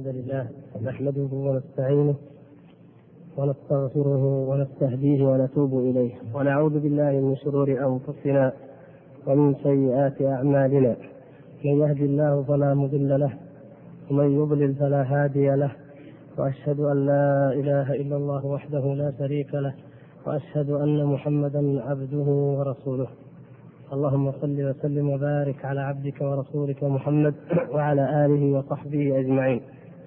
الحمد لله نحمده ونستعينه ونستغفره ونستهديه ونتوب إليه ونعوذ بالله من شرور أنفسنا ومن سيئات أعمالنا. من يهد الله فلا مضل له ومن يضلل فلا هادي له، وأشهد أن لا إله إلا الله وحده لا شريك له، وأشهد أن محمدا عبده ورسوله. اللهم صل وسلم وبارك على عبدك ورسولك محمد وعلى آله وصحبه أجمعين.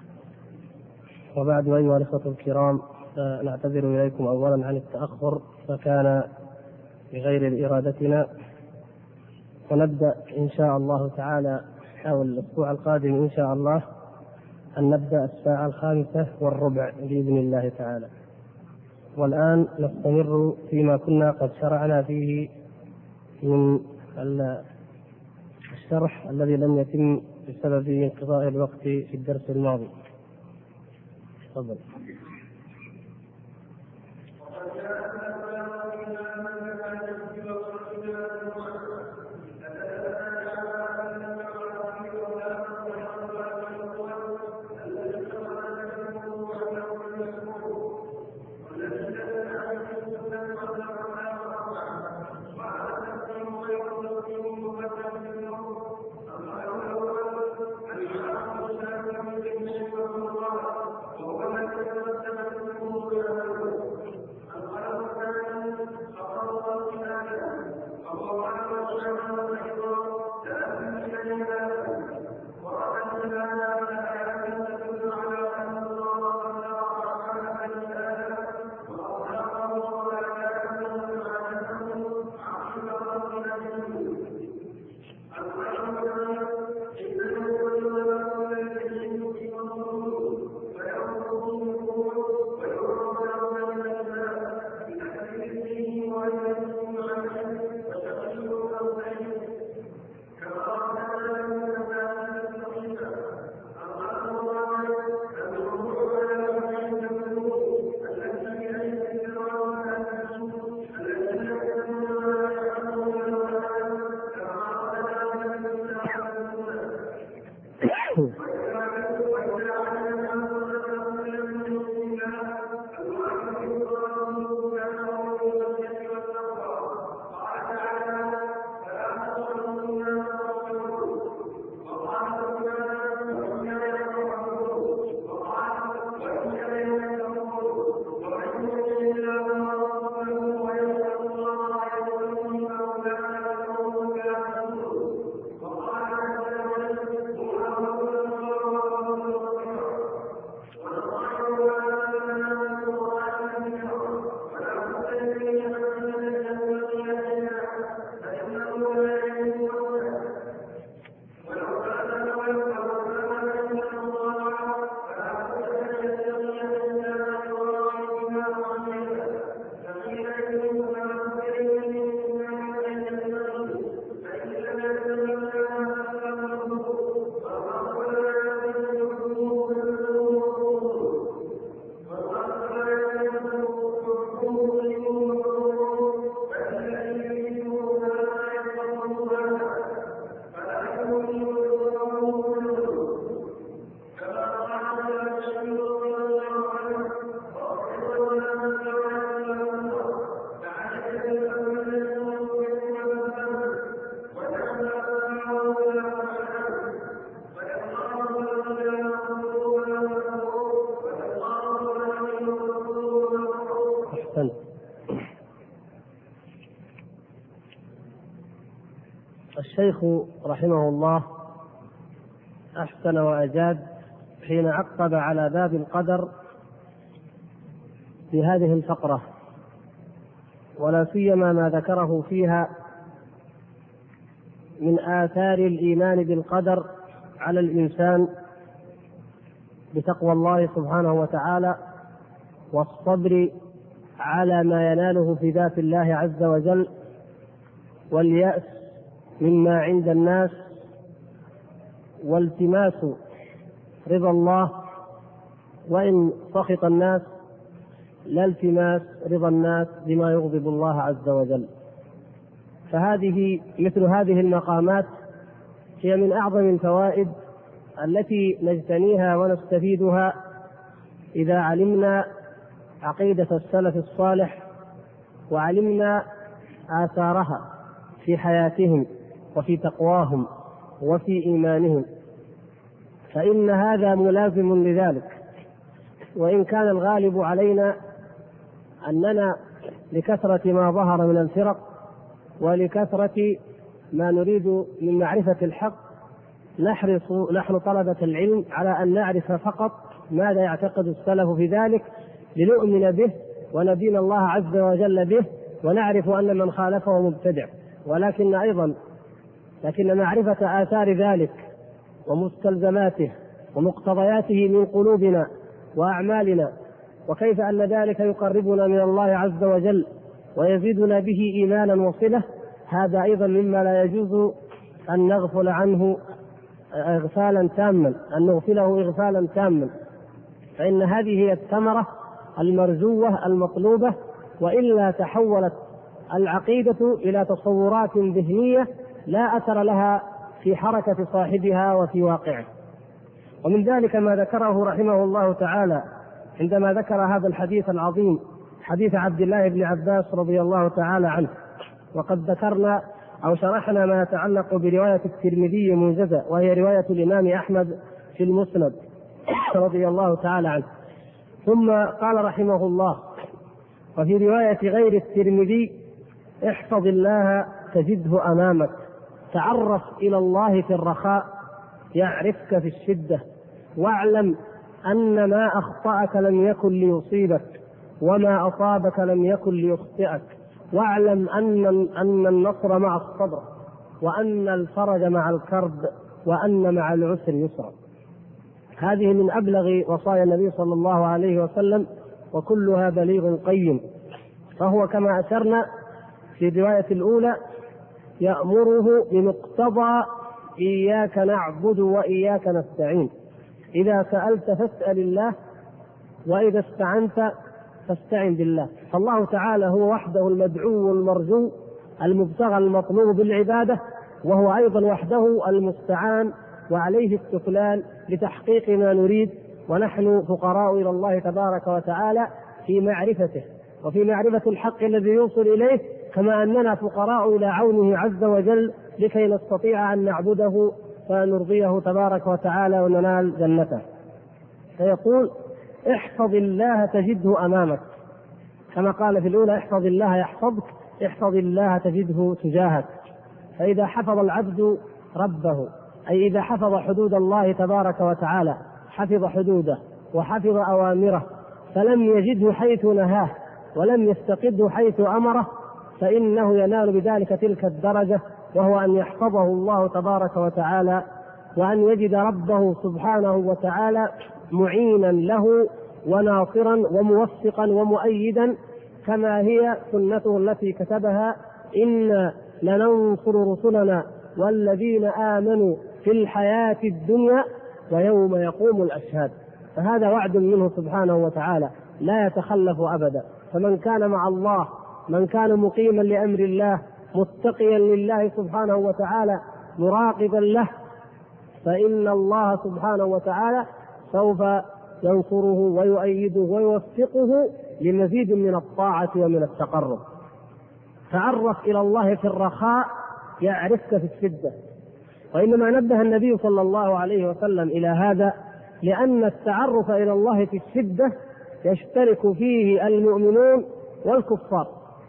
وبعد، أيها الإخوة الكرام، نعتذر إليكم أولا عن التأخر، فكان بغير إرادتنا، ونبدأ إن شاء الله تعالى أو الأسبوع القادم إن شاء الله أن نبدأ الساعة 5:15 بإذن الله تعالى. والآن نستمر فيما كنا قد شرعنا فيه من الشرح الذي لم يتم بسبب انقضاء الوقت في الدرس الماضي. تفضل. الشيخ رحمه الله أحسن وأجاد حين عقب على باب القدر في هذه الفقرة، ولا سيما ما ذكره فيها من آثار الإيمان بالقدر على الإنسان بتقوى الله سبحانه وتعالى، والصبر على ما يناله في ذات الله عز وجل، واليأس مما عند الناس، والتماس رضا الله وإن سخط الناس، لا التماس رضا الناس بما يغضب الله عز وجل. فهذه مثل هذه المقامات هي من أعظم الفوائد التي نجتنيها ونستفيدها إذا علمنا عقيدة السلف الصالح وعلمنا آثارها في حياتهم وفي تقواهم وفي إيمانهم، فإن هذا ملازم لذلك. وإن كان الغالب علينا أننا لكثرة ما ظهر من الفرق ولكثرة ما نريد من معرفة الحق نحرص نحن طلبة العلم على أن نعرف فقط ماذا يعتقد السلف في ذلك لنؤمن به وندين الله عز وجل به ونعرف أن من خالفه مبتدع. لكن معرفة آثار ذلك ومستلزماته ومقتضياته من قلوبنا وأعمالنا وكيف أن ذلك يقربنا من الله عز وجل ويزيدنا به إيمانا وصلة، هذا أيضا مما لا يجوز أن نغفل عنه إغفالا تاما، فإن هذه هي الثمرة المرجوة المطلوبة، وإلا تحولت العقيدة إلى تصورات ذهنية لا أثر لها في حركة صاحبها وفي واقعه. ومن ذلك ما ذكره رحمه الله تعالى عندما ذكر هذا الحديث العظيم، حديث عبد الله بن عباس رضي الله تعالى عنه. وقد ذكرنا أو شرحنا ما يتعلق برواية الترمذي موجزة، وهي رواية الإمام أحمد في المسند رضي الله تعالى عنه. ثم قال رحمه الله: وفي رواية غير الترمذي: احفظ الله تجده أمامك، تعرف إلى الله في الرخاء يعرفك في الشدة، واعلم أن ما أخطأك لم يكن ليصيبك وما أصابك لم يكن ليخطئك، واعلم أن النصر مع الصبر، وأن الفرج مع الكرب، وأن مع العسر يسرا. هذه من أبلغ وصايا النبي صلى الله عليه وسلم، وكلها بليغ قيم. فهو كما أشرنا في الرواية الأولى يأمره بمقتضى إياك نعبد وإياك نستعين: إذا سألت فاسأل الله، وإذا استعنت فاستعن بالله. فالله تعالى هو وحده المدعو المرجو المبتغى المطلوب بالعبادة، وهو أيضا وحده المستعان وعليه السفلان لتحقيق ما نريد، ونحن فقراء إلى الله تبارك وتعالى في معرفته وفي معرفة الحق الذي يوصل إليه، كما أننا فقراء إلى عونه عز وجل لكي نستطيع أن نعبده فنرضيه تبارك وتعالى وننال جنته. فيقول: احفظ الله تجده أمامك، كما قال في الأولى: احفظ الله يحفظك، احفظ الله تجده تجاهك. فإذا حفظ العبد ربه، أي إذا حفظ حدود الله تبارك وتعالى، حفظ حدوده وحفظ أوامره، فلم يجده حيث نهاه ولم يستقده حيث أمره، فإنه ينال بذلك تلك الدرجة، وهو أن يحفظه الله تبارك وتعالى، وأن يجد ربه سبحانه وتعالى معينا له وناصرا وموفقا ومؤيدا، كما هي سنته التي كتبها: إنا لننصر رسلنا والذين آمنوا في الحياة الدنيا ويوم يقوم الأشهاد. فهذا وعد منه سبحانه وتعالى لا يتخلف أبدا. فمن كان مع الله، من كان مقيما لأمر الله متقيا لله سبحانه وتعالى مراقبا له، فإن الله سبحانه وتعالى سوف ينصره ويؤيده ويوفقه لمزيد من الطاعة ومن التقرب. تعرف إلى الله في الرخاء يعرفك في الشدة. وإنما نبه النبي صلى الله عليه وسلم إلى هذا لأن التعرف إلى الله في الشدة يشترك فيه المؤمنون والكفار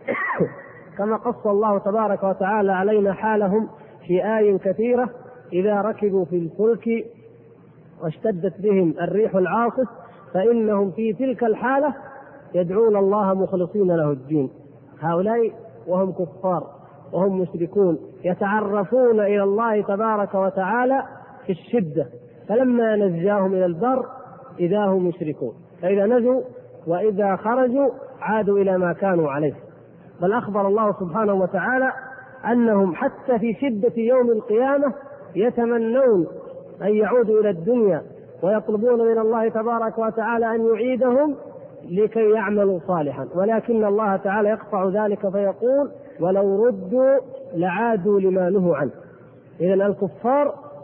كما قص الله تبارك وتعالى علينا حالهم في آي كثيرة: إذا ركبوا في الفلك واشتدت بهم الريح العاصف فإنهم في تلك الحالة يدعون الله مخلصين له الدين. هؤلاء وهم كفار وهم مشركون يتعرفون إلى الله تبارك وتعالى في الشدة، فلما نجاهم إلى البر إذا هم مشركون، فإذا نجوا وإذا خرجوا عادوا إلى ما كانوا عليه. بل أخبر الله سبحانه وتعالى أنهم حتى في شدة يوم القيامة يتمنون أن يعودوا إلى الدنيا ويطلبون من الله تبارك وتعالى أن يعيدهم لكي يعملوا صالحا، ولكن الله تعالى يقطع ذلك فيقول: ولو ردوا لعادوا لما نهوا عنه. إذن الكفار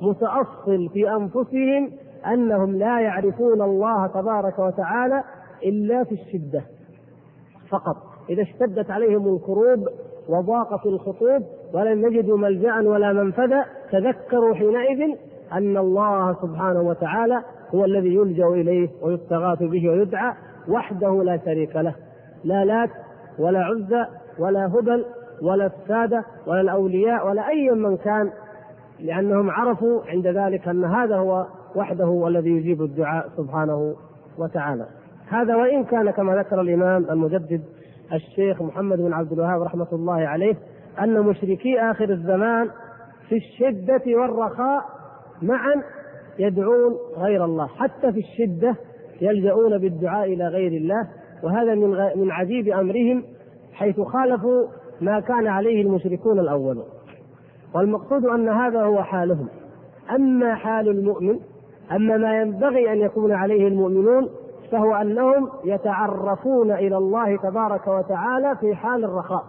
متأصل في أنفسهم أنهم لا يعرفون الله تبارك وتعالى إلا في الشدة فقط. إذا اشتدت عليهم الكروب وضاقت الخطوب ولم يجدوا ملجأ ولا منفذا تذكروا حينئذ أن الله سبحانه وتعالى هو الذي يلجأ إليه ويستغاث به ويدعى وحده لا شريك له، لا لات ولا عزى ولا هبل ولا السادة ولا الأولياء ولا أي من كان، لأنهم عرفوا عند ذلك أن هذا هو وحده هو الذي يجيب الدعاء سبحانه وتعالى. هذا وإن كان كما ذكر الإمام المجدد الشيخ محمد بن عبد الوهاب رحمة الله عليه أن مشركي آخر الزمان في الشدة والرخاء معا يدعون غير الله، حتى في الشدة يلجؤون بالدعاء إلى غير الله، وهذا من عجيب أمرهم حيث خالفوا ما كان عليه المشركون الأولون. والمقصود أن هذا هو حالهم. أما حال المؤمن، أما ما ينبغي أن يكون عليه المؤمنون، فهو أنهم يتعرفون إلى الله تبارك وتعالى في حال الرخاء،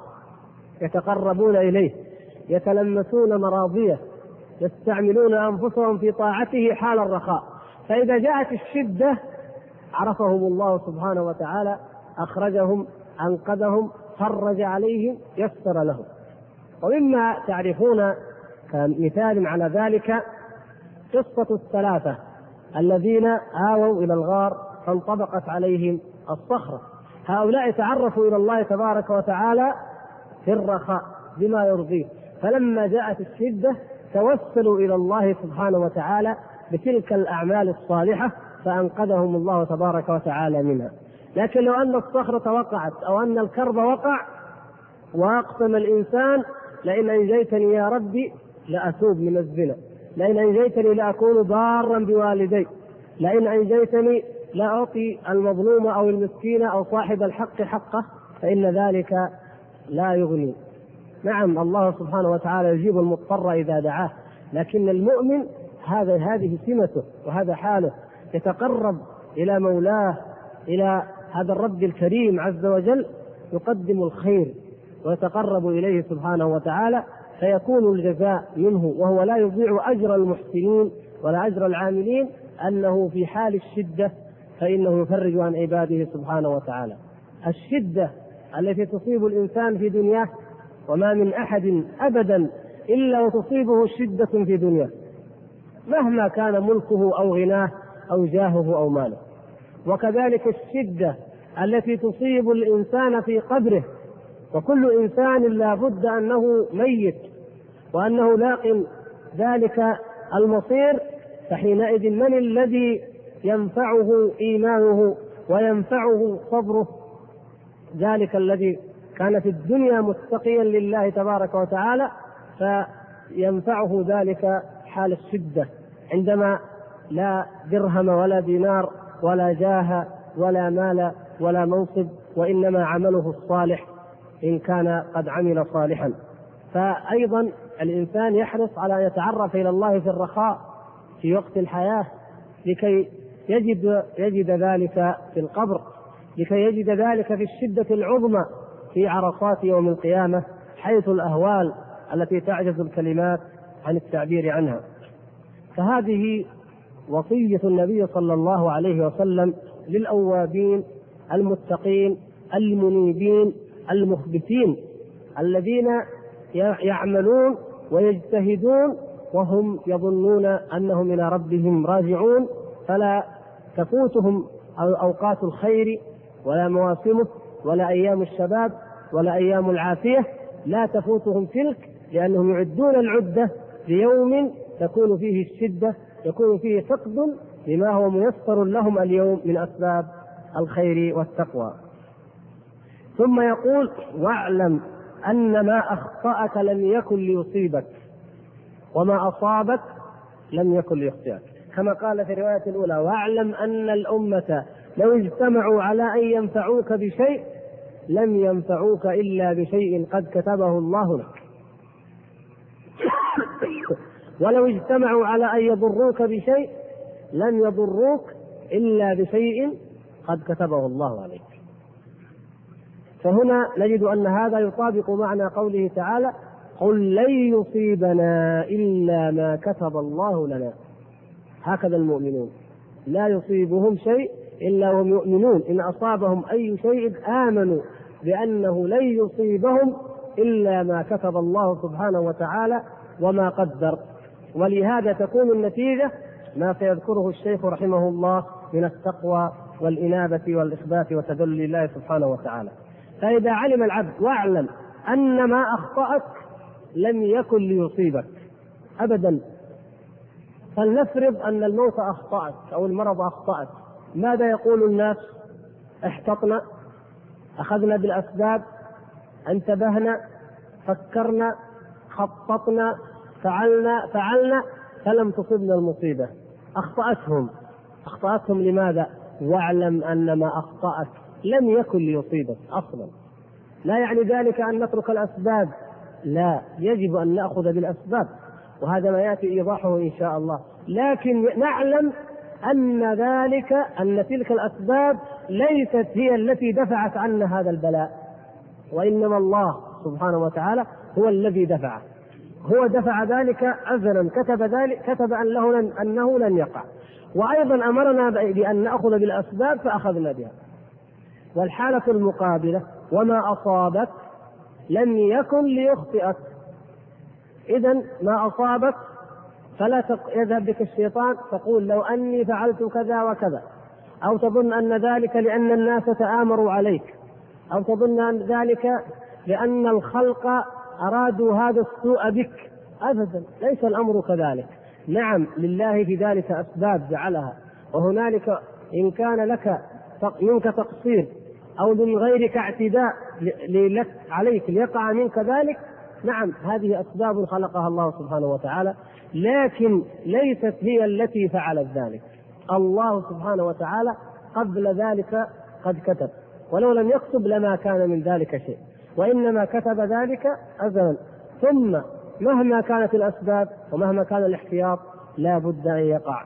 يتقربون إليه، يتلمسون مراضيه، يستعملون أنفسهم في طاعته حال الرخاء. فإذا جاءت الشدة عرفهم الله سبحانه وتعالى، أخرجهم، أنقذهم، فرج عليهم، يسر لهم. ومما تعرفون كمثال على ذلك قصة الثلاثة الذين آووا إلى الغار فانطبقت عليهم الصخرة. هؤلاء تعرفوا إلى الله تبارك وتعالى في الرخاء بما يرضيه، فلما جاءت الشدة توسلوا إلى الله سبحانه وتعالى بتلك الأعمال الصالحة فأنقذهم الله تبارك وتعالى منها. لكن لو أن الصخرة وقعت أو أن الكرب وقع وأقسم الإنسان لئن أنجيتني يا ربي لأتوب من الزنا، لئن أنجيتني لأكون ضارا بوالدي، لئن أنجيتني لأعطي المظلوم أو المسكين أو صاحب الحق حقه، فإن ذلك لا يغني. نعم الله سبحانه وتعالى يجيب المضطر إذا دعاه، لكن المؤمن هذه سمته وهذا حاله، يتقرب إلى مولاه، إلى هذا الرب الكريم عز وجل، يقدم الخير ويتقرب إليه سبحانه وتعالى، فيكون الجزاء منه، وهو لا يضيع أجر المحسنين ولا أجر العاملين، أنه في حال الشدة فإنه يفرج عن عباده سبحانه وتعالى. الشدة التي تصيب الإنسان في دنياه، وما من أحد أبدا إلا وتصيبه شدة في دنياه مهما كان ملكه أو غناه أو جاهه أو ماله. وكذلك الشدة التي تصيب الإنسان في قبره، وكل إنسان لا بد أنه ميت وأنه لاق ذلك المصير، فحينئذ من الذي ينفعه إيمانه وينفعه صبره؟ ذلك الذي كان في الدنيا متقيا لله تبارك وتعالى، فينفعه ذلك حال الشدة، عندما لا درهم ولا دينار ولا جاه ولا مال ولا منصب، وإنما عمله الصالح إن كان قد عمل صالحا. فأيضا الإنسان يحرص على أن يتعرف إلى الله في الرخاء في وقت الحياة، لكي يجد ذلك في القبر، لكي يجد ذلك في الشدة العظمى في عرصات يوم القيامة، حيث الأهوال التي تعجز الكلمات عن التعبير عنها. فهذه وصية النبي صلى الله عليه وسلم للأوابين المتقين المنيبين المخبتين، الذين يعملون ويجتهدون وهم يظنون أنهم إلى ربهم راجعون، فلا تفوتهم أوقات الخير ولا مواسمه ولا أيام الشباب ولا أيام العافية، لا تفوتهم تلك، لأنهم يعدون العدة ليوم تكون فيه الشدة، يكون فيه فقد لما هو ميسر لهم اليوم من أسباب الخير والتقوى. ثم يقول: واعلم أن ما أخطأك لم يكن ليصيبك وما أصابك لم يكن ليخطئك، كما قال في الرواية الأولى: واعلم أن الأمة لو اجتمعوا على أن ينفعوك بشيء لم ينفعوك إلا بشيء قد كتبه الله لك، ولو اجتمعوا على أن يضروك بشيء لم يضروك إلا بشيء قد كتبه الله عليك. فهنا نجد أن هذا يطابق معنى قوله تعالى: قل لن يصيبنا إلا ما كتب الله لنا. هكذا المؤمنون لا يصيبهم شيء إلا هم يؤمنون، إن أصابهم أي شيء آمنوا بأنه لن يصيبهم إلا ما كتب الله سبحانه وتعالى وما قدر. ولهذا تكون النتيجة ما سيذكره الشيخ رحمه الله من التقوى والإنابة والإخبات وتذلل الله سبحانه وتعالى. فإذا علم العبد واعلم أن ما أخطأك لم يكن ليصيبك أبدا. فلنفرض أن الموت أخطأك أو المرض أخطأك، ماذا يقول الناس؟ احتطنا، أخذنا بالأسباب، انتبهنا، فكرنا، خططنا، فعلنا فلم تصبنا المصيبة. أخطأتهم لماذا؟ واعلم أن ما أخطأك لم يكن ليصيبك أصلا. لا يعني ذلك أن نترك الأسباب، لا، يجب أن نأخذ بالأسباب، وهذا ما يأتي إيضاحه إن شاء الله. لكن نعلم أن تلك الأسباب ليست هي التي دفعت عنا هذا البلاء، وإنما الله سبحانه وتعالى هو الذي دفعه. هو دفع ذلك أزلا، كتب أنه لن يقع، وأيضا أمرنا بأن نأخذ بالأسباب فأخذنا بها. والحالة المقابلة: وما أصابك لم يكن ليخطئك. إذن ما أصابك فلا يذهب بك الشيطان تقول لو أني فعلت كذا وكذا، أو تظن أن ذلك لأن الناس تآمروا عليك، أو تظن أن ذلك لأن الخلق أرادوا هذا السوء بك. أبدا، ليس الأمر كذلك. نعم، لله في ذلك أسباب جعلها، وهنالك إن كان لك منك تقصير أو من غيرك اعتداء عليك ليقع منك ذلك، نعم، هذه أسباب خلقها الله سبحانه وتعالى، لكن ليست هي التي فعلت ذلك. الله سبحانه وتعالى قبل ذلك قد كتب، ولو لم يكتب لما كان من ذلك شيء، وإنما كتب ذلك أزلا. ثم مهما كانت الأسباب ومهما كان الاحتياط لا بد أن يقع.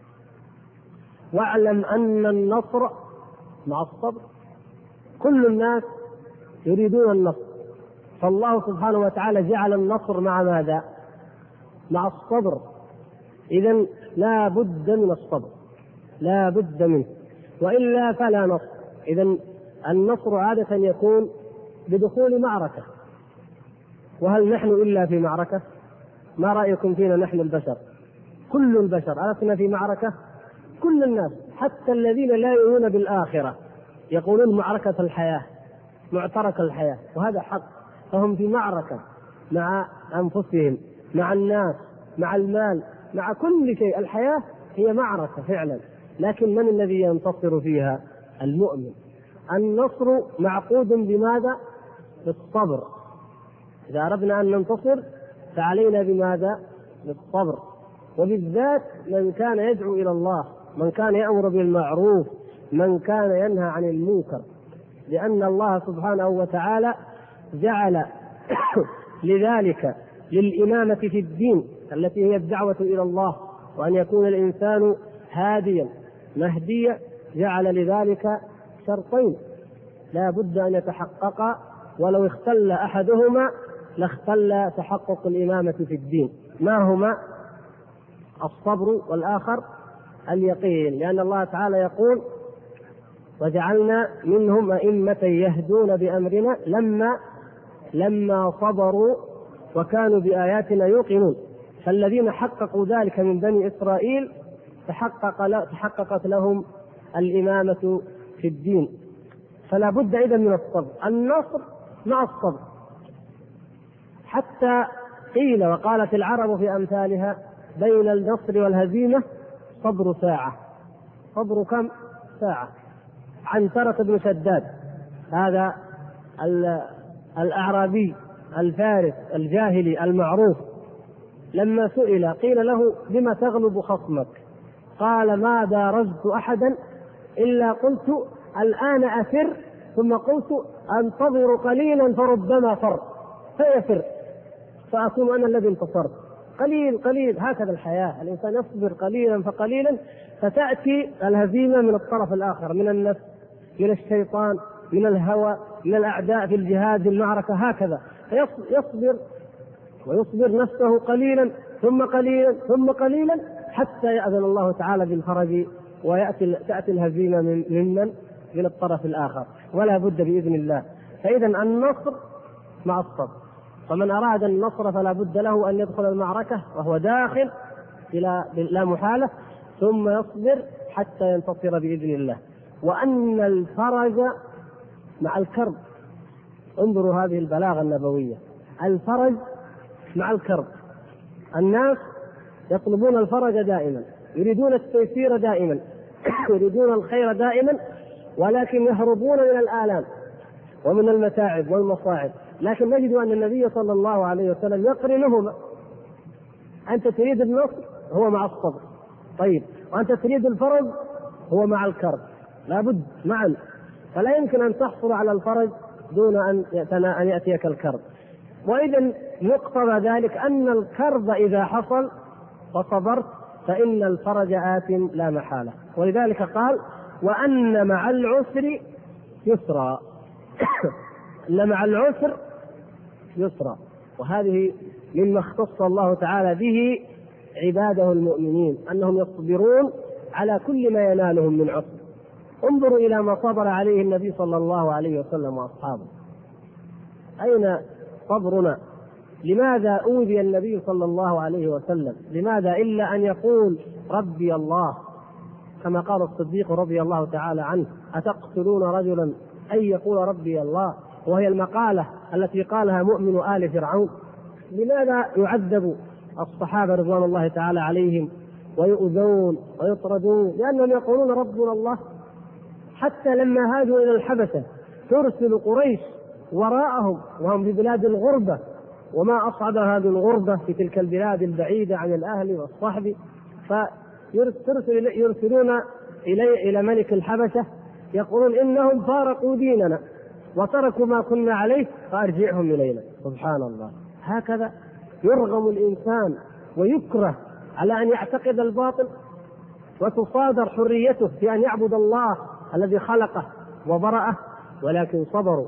واعلم أن النصر مع الصبر. كل الناس يريدون النصر، فالله سبحانه وتعالى جعل النصر مع ماذا؟ مع الصبر. إذن لا بد من الصبر، لا بد منه، وإلا فلا نصر. إذن النصر عادة يكون بدخول معركة، وهل نحن إلا في معركة؟ ما رأيكم فينا نحن البشر؟ كل البشر ألسنا في معركة؟ كل الناس، حتى الذين لا يؤمنون بالآخرة يقولون معركة الحياة، معترك الحياة، وهذا حق. فهم في معركة مع أنفسهم، مع الناس، مع المال، مع كل شيء. الحياة هي معركة فعلا، لكن من الذي ينتصر فيها؟ المؤمن. النصر معقود بماذا؟ بالصبر. إذا أردنا أن ننتصر فعلينا بماذا؟ بالصبر. وبالذات من كان يدعو إلى الله، من كان يأمر بالمعروف، من كان ينهى عن المنكر، لأن الله سبحانه وتعالى جعل لذلك للإمامة في الدين التي هي الدعوة إلى الله، وأن يكون الإنسان هاديا مهديا، جعل لذلك شرطين لا بد أن يتحققا، ولو اختل أحدهما لاختل تحقق الإمامة في الدين. ما هما؟ الصبر، والآخر اليقين. لأن الله تعالى يقول: وجعلنا منهم أئمة يهدون بأمرنا لما صبروا وكانوا بآياتنا يوقنون. فالذين حققوا ذلك من بني إسرائيل تحققت لهم الإمامة في الدين. فلا بد إذن من الصبر. النصر مع الصبر. حتى قيل وقالت العرب في أمثالها: بين النصر والهزيمة صبر ساعة. صبر كم؟ ساعة. عنترة بن شداد هذا الأعرابي الفارس الجاهلي المعروف، لما سئل قيل له: بما تغلب خصمك؟ قال: ما دارجت أحدا إلا قلت الآن أفر، ثم قلت أنتظر قليلا فربما فر فيفر فأكون أنا الذي انتصرت. قليل قليل، هكذا الحياة. الإنسان يصبر قليلا فقليلا فتأتي الهزيمة من الطرف الآخر، من النفس، من الشيطان، من الهوى، من الأعداء في الجهاد، في المعركة، هكذا. يصبر ويصبر نفسه قليلا ثم قليلا ثم قليلا حتى يأذن الله تعالى بالفرج تأتي الهزيمة من الطرف الآخر، ولا بد بإذن الله. فإذا النصر مع الصبر، فمن أراد النصر فلا بد له أن يدخل المعركة وهو داخل إلى لا محالة، ثم يصبر حتى ينتصر بإذن الله. وأن الفرج مع الكرب، انظروا هذه البلاغة النبوية، الفرج مع الكرب. الناس يطلبون الفرج دائما، يريدون التيسير دائما، يريدون الخير دائما، ولكن يهربون من الآلام ومن المتاعب والمصاعب. لكن نجد أن النبي صلى الله عليه وسلم يقرنهما. أنت تريد النصر هو مع الصبر، طيب، وأنت تريد الفرج هو مع الكرب، لا بد معا. فلا يمكن أن تحصل على الفرج دون أن يأتيك الكرب. وإذا مقتضى ذلك أن الكرب إذا حصل وصبرت فإن الفرج آت لا محالة. ولذلك قال: وأن مع العسر يسرا. أن مع العسر يسرا، وهذه مما اختص الله تعالى به عباده المؤمنين، أنهم يصبرون على كل ما ينالهم من عسر. انظروا إلى ما صبر عليه النبي صلى الله عليه وسلم وأصحابه. أين صبرنا؟ لماذا أوذي النبي صلى الله عليه وسلم؟ لماذا إلا أن يقول ربي الله، كما قال الصديق رضي الله تعالى عنه: أتقتلون رجلا أن يقول ربي الله؟ وهي المقالة التي قالها مؤمن آل فرعون. لماذا يعذب الصحابة رضوان الله تعالى عليهم ويؤذون ويطردون؟ لأنهم يقولون ربنا الله. حتى لما هاجوا إلى الحبشة ترسل قريش وراءهم وهم في بلاد الغربة، وما أصعب هذه الغربة في تلك البلاد البعيدة عن الأهل والصحب، فيرسلون إلى ملك الحبشة يقولون إنهم فارقوا ديننا وتركوا ما كنا عليه فأرجعهم إلينا. سبحان الله، هكذا يرغم الإنسان ويكره على أن يعتقد الباطل، وتصادر حريته في أن يعبد الله الذي خلقه وبرأه. ولكن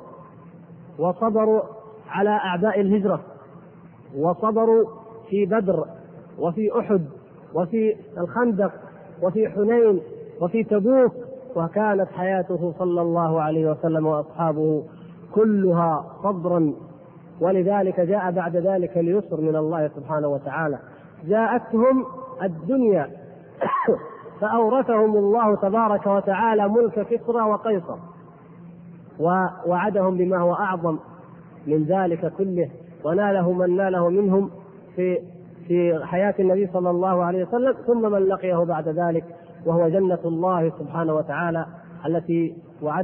وصبروا على أعداء الهجرة، وصبروا في بدر وفي أحد وفي الخندق وفي حنين وفي تبوك، وكانت حياته صلى الله عليه وسلم وأصحابه كلها صبرا. ولذلك جاء بعد ذلك اليسر من الله سبحانه وتعالى. جاءتهم الدنيا فأورثهم الله تبارك وتعالى ملك كسرى وقيصر، ووعدهم بما هو أعظم من ذلك كله، وناله من ناله منهم في حياة النبي صلى الله عليه وسلم، ثم من لقيه بعد ذلك، وهو جنة الله سبحانه وتعالى التي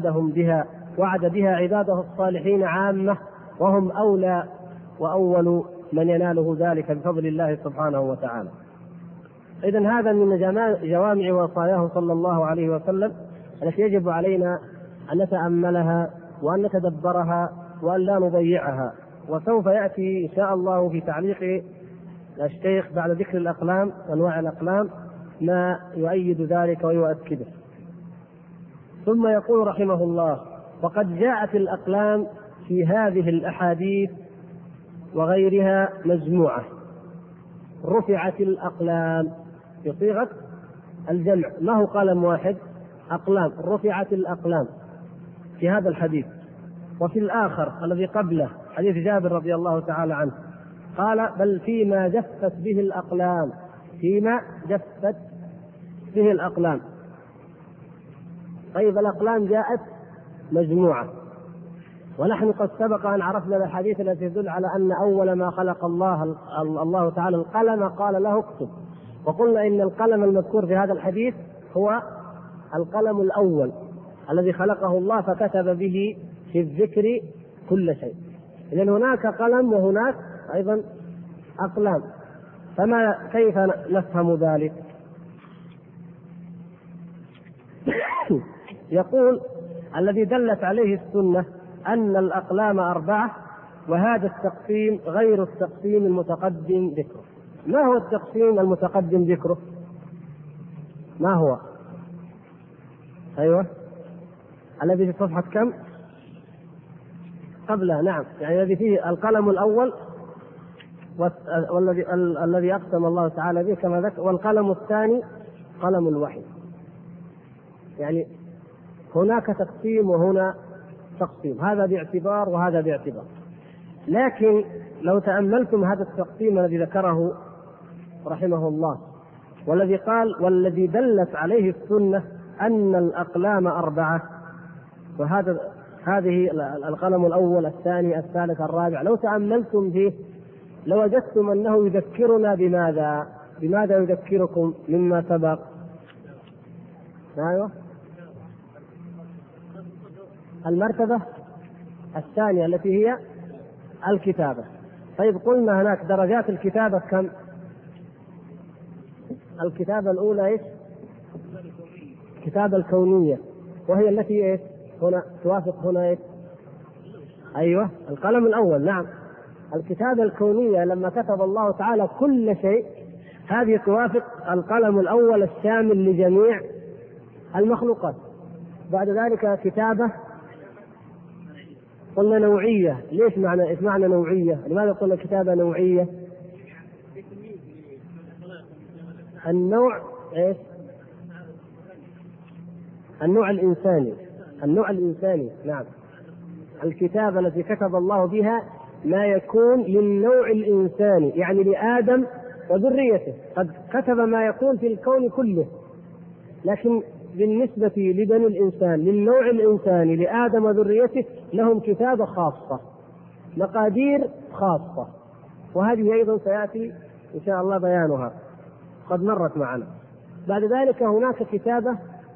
وعد بها عباده الصالحين عامة، وهم أولى وأول من يناله ذلك بفضل الله سبحانه وتعالى. إذن هذا من جوامع وصاياه صلى الله عليه وسلم التي يجب علينا أن نتأملها وأن نتدبرها وأن لا نضيعها. وسوف يأتي إن شاء الله في تعليق الشيخ بعد ذكر الأقلام وأنواع الأقلام ما يؤيد ذلك ويؤكده. ثم يقول رحمه الله: وقد جاءت الأقلام في هذه الأحاديث وغيرها مجموعة. رفعت الأقلام في صيغة الجمع، ما هو قلم واحد، أقلام. رفعت الأقلام في هذا الحديث. وفي الآخر الذي قبله حديث جابر رضي الله تعالى عنه قال: بل فيما جفت به الأقلام، فيما جفت به الأقلام. طيب، الأقلام جاءت مجموعة، ونحن قد سبق أن عرفنا الحديث التي تدل على أن أول ما خلق الله تعالى القلم قال له اكتب، وقلنا إن القلم المذكور في هذا الحديث هو القلم الأول الذي خلقه الله فكتب به في الذكر كل شيء. إذن هناك قلم وهناك أيضا أقلام، كيف نفهم ذلك؟ يقول: الذي دلت عليه السنة أن الأقلام 4، وهذا التقسيم غير التقسيم المتقدم ذكره. ما هو التقسيم المتقدم ذكره؟ ما هو؟ أيوة، الذي في صفحة كم؟ قبله، نعم، يعني الذي فيه القلم الأول الذي أقسم الله تعالى به كما ذكر. والقلم الثاني قلم الوحي. يعني هناك تقسيم وهنا تقسيم، هذا باعتبار وهذا باعتبار. لكن لو تأملتم هذا التقسيم الذي ذكره رحمه الله، والذي قال والذي دلت عليه السنة أن الأقلام 4، هذه القلم الأول الثاني الثالث الرابع، لو تأملتم فيه لوجدتم أنه يذكرنا بماذا يذكركم مما سبق؟ أيوة، المرتبة الثانية التي هي الكتابة. طيب قلنا هناك درجات الكتابة كم؟ الكتابة الأولى إيش؟ الكتابة الكونية، وهي التي إيش؟ هنا توافق هنا إيش؟ أيوة، القلم الأول. نعم، الكتابة الكونية لما كتب الله تعالى كل شيء، هذه توافق القلم الأول الشامل لجميع المخلوقات. بعد ذلك كتابة قلنا نوعية. ليش معنى نوعية؟ لماذا قلنا كتابة نوعية؟ النوع ايش؟ النوع الإنساني. نعم، الكتابة التي كتب الله بها ما يكون للنوع الإنساني، يعني لآدم وذريته. قد كتب ما يكون في الكون كله، لكن بالنسبة لبني الإنسان للنوع الإنساني لآدم وذريته لهم كتابة خاصة، مقادير خاصة، وهذه أيضا سيأتي إن شاء الله بيانها، قد مرت معنا. بعد ذلك هناك كتابة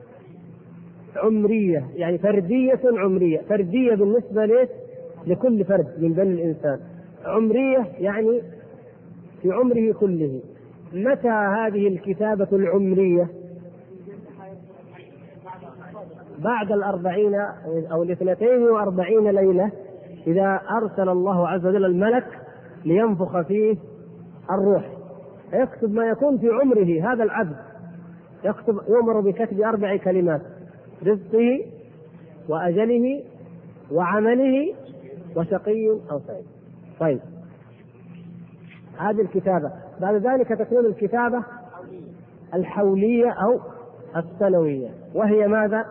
عمرية، يعني فردية عمرية، فردية بالنسبة لكل فرد من بني الإنسان، عمرية يعني في عمره كله. متى هذه الكتابة العمرية؟ بعد 40 أو 42 ليلة، إذا أرسل الله عز وجل الملك لينفخ فيه الروح، يكتب ما يكون في عمره هذا العبد، يؤمر بكتب 4 كلمات: رزقه وأجله وعمله وشقي أو سعيد. طيب، هذه الكتابة. بعد ذلك تكون الكتابة الحولية أو السنوية، وهي ماذا؟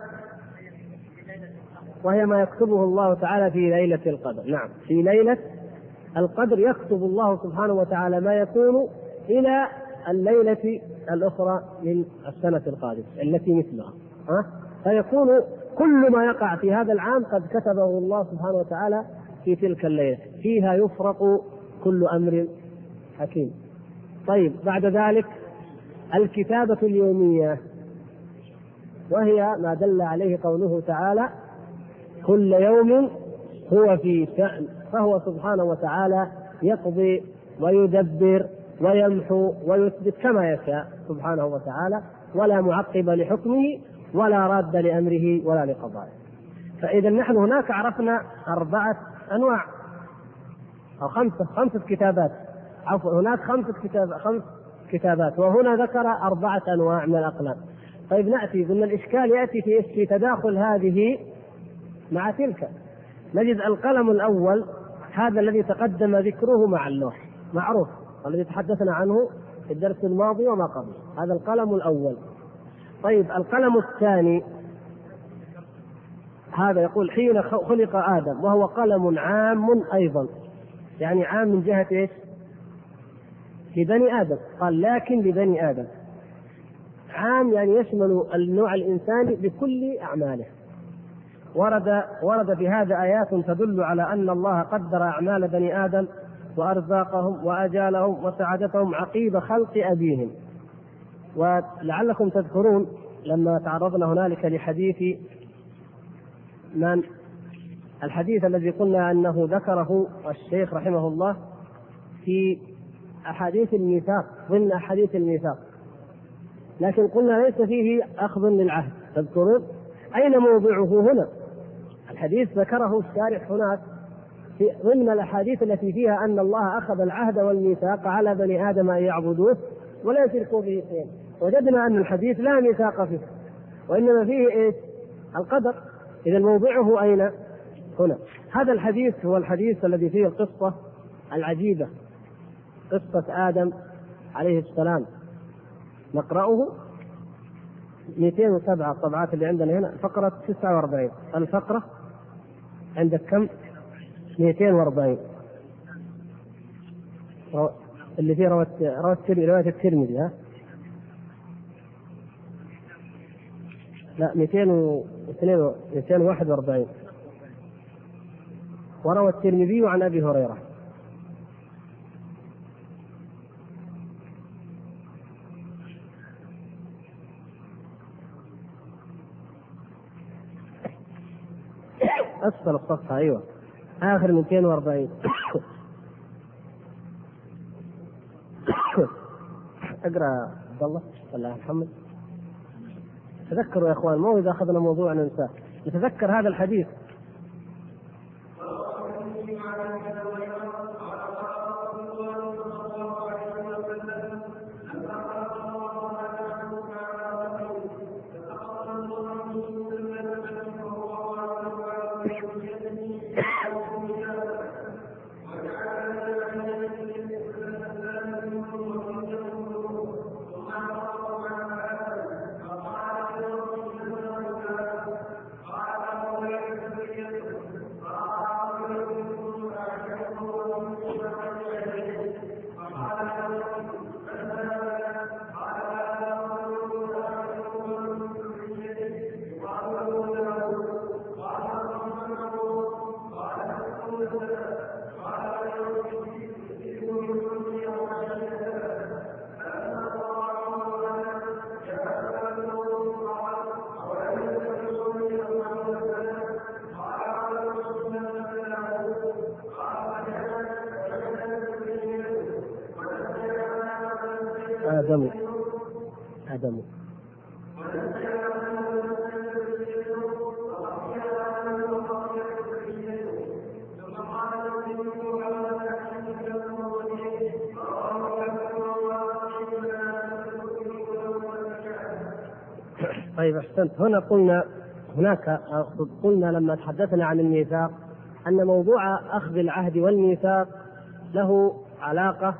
وهي ما يكتبه الله تعالى في ليلة القدر. نعم، في ليلة القدر يكتب الله سبحانه وتعالى ما يكون إلى الليلة الأخرى من السنة القادمة التي مثلها، فيكون كل ما يقع في هذا العام قد كتبه الله سبحانه وتعالى في تلك الليلة، فيها يفرق كل أمر حكيم. طيب، بعد ذلك الكتابة اليومية، وهي ما دل عليه قوله تعالى: كل يوم هو في شأن، فهو سبحانه وتعالى يقضي ويدبر ويمحو ويثبت كما يشاء سبحانه وتعالى، ولا معقب لحكمه ولا راد لأمره ولا لقضائه. فإذا نحن هناك عرفنا 4 أنواع أو 5 كتابات، عفوا هناك 5 كتابات، وهنا ذكر 4 أنواع من الأقلام. طيب نأتي، قلنا الإشكال يأتي في تداخل هذه مع تلك. نجد القلم الأول هذا الذي تقدم ذكره مع اللوح معروف، الذي تحدثنا عنه في الدرس الماضي وما قبل، هذا القلم الأول. طيب القلم الثاني هذا يقول حين خلق آدم، وهو قلم عام أيضا، يعني عام من جهة إيش؟ لبني آدم، قال لكن لبني آدم، عام يعني يشمل النوع الإنساني بكل أعماله. ورد في هذا آيات تدل على أن الله قدر أعمال بني آدم وأرزاقهم وأجالهم وسعادتهم عقيب خلق أبيهم. ولعلكم تذكرون لما تعرضنا هنالك لحديث الحديث الذي قلنا أنه ذكره الشيخ رحمه الله في أحاديث الميثاق، ضمن أحاديث الميثاق، لكن قلنا ليس فيه أخذ للعهد. تذكرون أين موضعه هنا؟ الحديث ذكره الشارح هناك في ضمن الأحاديث التي فيها أن الله أخذ العهد والميثاق على بني آدم أن يعبدوه ولا يشركوا به شيئا. وجدنا أن الحديث لا ميثاق فيه، وإنما فيه إيش؟ القدر. إذا موضعه أين؟ هنا. هذا الحديث هو الحديث الذي فيه القصة العجيبة قصة آدم عليه السلام نقرأه 207 الطبعات اللي عندنا هنا، فقرة 49. الفقرة عندك كم؟ 240 اللي فيه رواية الترمذي. ها لا 241. وروى الترمذي عن أبي هريرة. أسفل الصفحة، أيوة آخر 240. اقرأ عبد الله ولا محمد. تذكروا يا اخوان، مو اذا اخذنا موضوع ننساه، نتذكر هذا الحديث. آدم طيب أحسنت. قلنا لما تحدثنا عن الميثاق أن موضوع أخذ العهد والميثاق له علاقة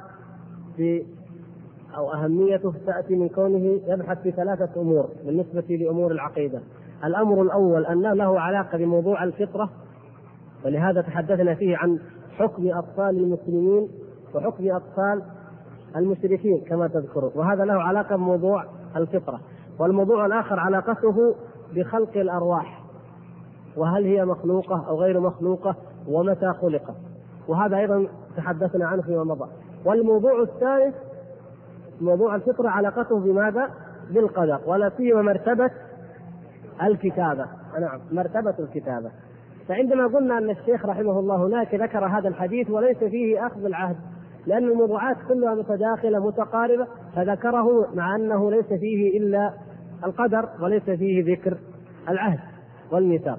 أو أهميته تأتي من كونه يبحث في 3 أمور بالنسبة لأمور العقيدة. الأمر الأول أن له علاقة بموضوع الفطرة، ولهذا تحدثنا فيه عن حكم أطفال المسلمين وحكم أطفال المشركين كما تذكرون، وهذا له علاقة بموضوع الفطرة. والموضوع الآخر علاقته بخلق الأرواح، وهل هي مخلوقة أو غير مخلوقة ومتى خلقت، وهذا أيضا تحدثنا عنه فيما مضى. والموضوع الثالث موضوع الفطرة علاقته بماذا؟ بالقدر، ولا سيما مرتبة الكتابة. نعم، مرتبة الكتابة. فعندما قلنا أن الشيخ رحمه الله هناك ذكر هذا الحديث وليس فيه أخذ العهد لأن الموضوعات كلها متداخلة متقاربة، فذكره مع أنه ليس فيه إلا القدر وليس فيه ذكر العهد والميثاق.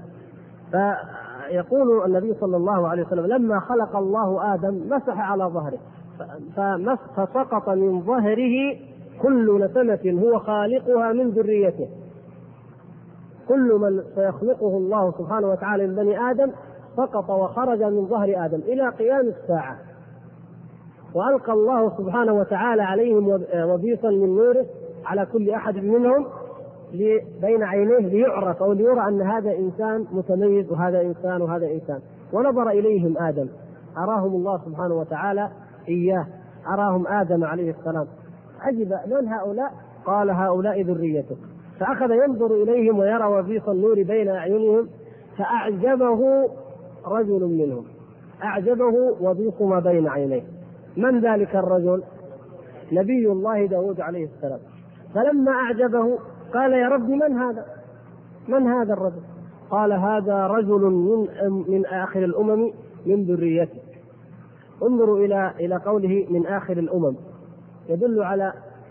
فيقول النبي صلى الله عليه وسلم لما خلق الله آدم مسح على ظهره فسقط من ظهره كل نسمة هو خالقها من ذريته. كل من سيخلقه الله سبحانه وتعالى من بني آدم سقط وخرج من ظهر آدم إلى قيام الساعة. وألقى الله سبحانه وتعالى عليهم وبيصا من نوره على كل أحد منهم بين عينيه ليعرف أو ليرى أن هذا إنسان متميز وهذا إنسان وهذا إنسان. ونظر إليهم آدم، أراهم الله سبحانه وتعالى إياه، أراهم آدم عليه السلام. عجب من هؤلاء؟ قال هؤلاء ذريته. فأخذ ينظر إليهم ويرى وبيص النور بين أعينهم، فأعجبه رجل منهم، أعجبه وبيص ما بين عينيه. من ذلك الرجل؟ نبي الله داود عليه السلام. فلما أعجبه قال يا رب من هذا الرجل؟ قال هذا رجل من آخر الأمم من ذريته. انظروا إلى قوله من آخر الأمم، يدل على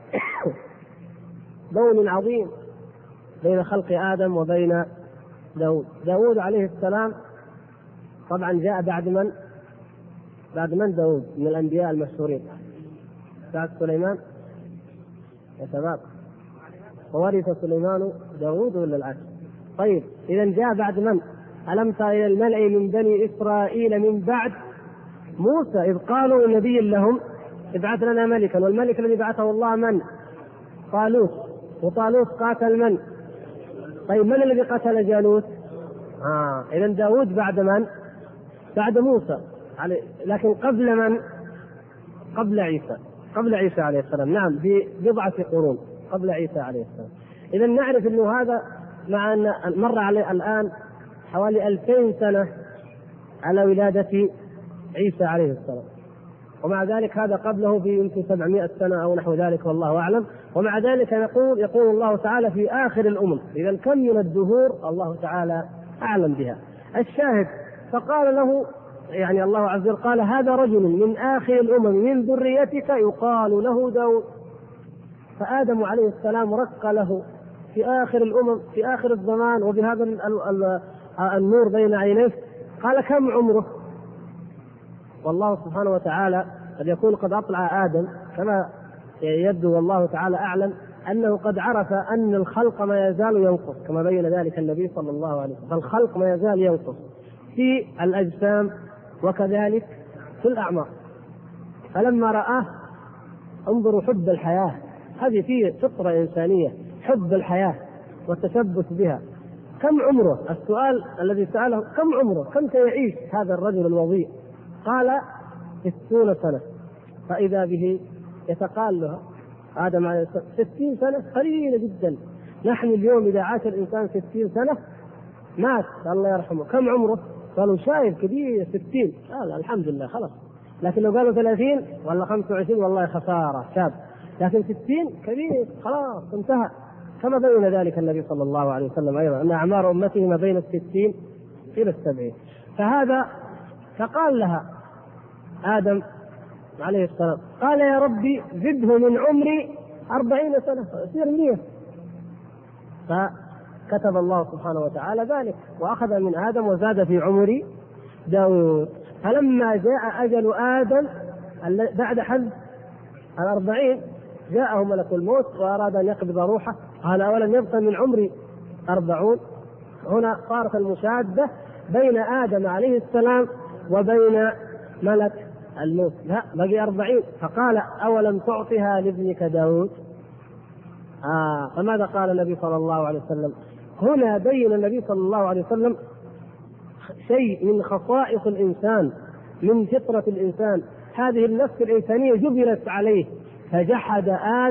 بون عظيم بين خلق آدم وبين داود عليه السلام. طبعا جاء بعد من داود من الأنبياء المشهورين؟ بعد سليمان يا شباب، وورث سليمان داود ولا العكس؟ طيب إذا جاء بعد من؟ ألم تر إلى الملأ من بني إسرائيل من بعد موسى إذ قالوا لنبي لهم ابعث لنا ملكا، والملك الذي بعثه الله من؟ طالوت، وطالوت قاتل من؟ طيب من الذي قتل جالوت؟ إذا داود بعد من؟ بعد موسى، لكن قبل من؟ قبل عيسى، قبل عيسى عليه السلام، نعم ببضعة قرون قبل عيسى عليه السلام. إذا نعرف أنه هذا مع أن مر عليه الآن حوالي 2000 سنة على ولادة عيسى عليه السلام، ومع ذلك هذا قبله يمكن 700 سنة أو نحو ذلك والله أعلم. ومع ذلك يقول الله تعالى في آخر الأمم. إذا كم من الدهور الله تعالى أعلم بها. الشاهد فقال له يعني الله عز وجل قال هذا رجل من آخر الأمم من ذريتك يقال له داود. فآدم عليه السلام رق له في آخر الأمم في آخر الزمان وبهذا النور بين عينيه. قال كم عمره؟ والله سبحانه وتعالى قد يكون قد أطلع آدم كما يبدو والله تعالى أعلم أنه قد عرف أن الخلق ما يزال ينقص كما بين ذلك النبي صلى الله عليه وسلم. فالخلق ما يزال ينقص في الأجسام وكذلك في الأعمار. فلما رآه انظروا حب الحياة، هذه فيه فطرة إنسانية، حب الحياة والتشبث بها. كم عمره؟ السؤال الذي سأله كم عمره؟ كم سيعيش هذا الرجل الوضيء؟ قال 60 سنة. فإذا به يتقال له آدم عليه السلام 60 سنة قليلة جدا. نحن اليوم إذا عاش الإنسان 60 سنة مات الله يرحمه. كم عمره؟ قالوا شايب كبير 60. قال الحمد لله خلاص. لكن لو قالوا 30 ولا 25 والله خسارة شاب. لكن 60 كبير خلاص انتهى. كما بين ذلك النبي صلى الله عليه وسلم أيضا أن أعمار أمته ما بين 60 إلى 70. فقال لها آدم عليه السلام قال يا ربي زده من عمري 40 سنة يصير 100. فكتب الله سبحانه وتعالى ذلك وأخذ من آدم وزاد في عمر داود. فلما جاء أجل آدم بعد حد 40 جاءه ملك الموت وأراد أن يقبض روحه. قال أولم يبقى من عمري 40؟ هنا صارت المشادة بين آدم عليه السلام وبين ملك الموت. لا بقي 40. فقال أولم تعطها لابنك داود؟ فماذا قال النبي صلى الله عليه وسلم؟ هنا بين النبي صلى الله عليه وسلم شيء من خصائص الإنسان من فطرة الإنسان. هذه النفس الإنسانية جبلت عليه. فجحد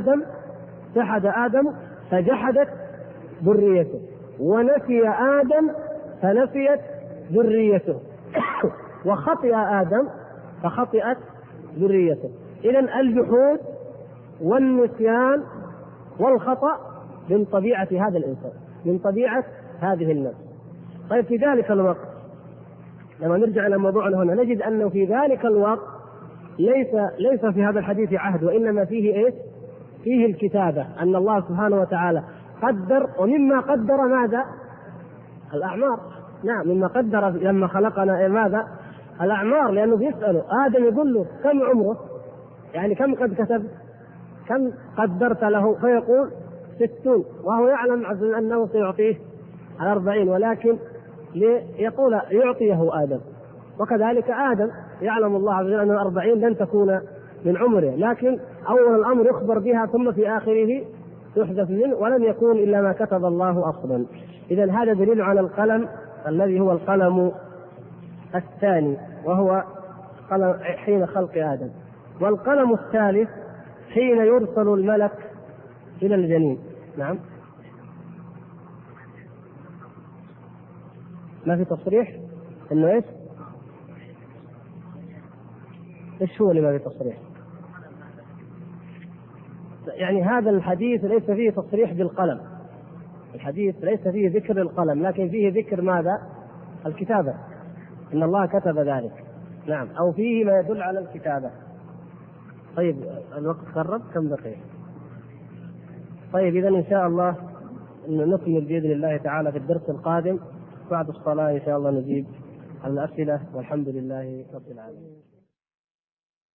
آدم فجحدت ذريته، ونسي آدم فنسيت ذريته، وخطئ آدم فخطئت ذريته. إذن الجحود والنسيان والخطأ من طبيعة هذا الإنسان، من طبيعة هذه النفس. طيب في ذلك الوقت لما نرجع إلى موضوعنا هنا نجد أنه في ذلك الوقت ليس في هذا الحديث عهد، وإنما فيه إيه؟ فيه الكتابة. أن الله سبحانه وتعالى قدر، ومما قدر ماذا؟ الأعمار. نعم مما قدر لما خلقنا ماذا؟ الأعمار. لأنه بيسأله آدم يقول له كم عمره؟ يعني كم قد كتب؟ كم قدرت له؟ فيقول 60، وهو يعلم أنه سيعطيه 40، ولكن ليقول يعطيه آدم. وكذلك آدم يعلم الله عز وجل أن 40 لن تكون من عمره، لكن أول الأمر يخبر بها ثم في آخره يحدث منه، ولم يكون إلا ما كتب الله أصلا. إذن هذا دليل على القلم الذي هو القلم الثاني، وهو قلم حين خلق آدم. والقلم الثالث حين يرسل الملك إلى الجنين. نعم ما في تصريح إنه إيش هو اللي ما في تصريح؟ يعني هذا الحديث ليس فيه تصريح بالقلم. الحديث ليس فيه ذكر القلم، لكن فيه ذكر ماذا؟ الكتابة، إن الله كتب ذلك. نعم، أو فيه ما يدل على الكتابة. طيب الوقت قرب، كم دقيقة؟ طيب إذن إن شاء الله نكمل بإذن الله تعالى في الدرس القادم بعد الصلاة إن شاء الله نجيب على الأسئلة، والحمد لله رب العالمين.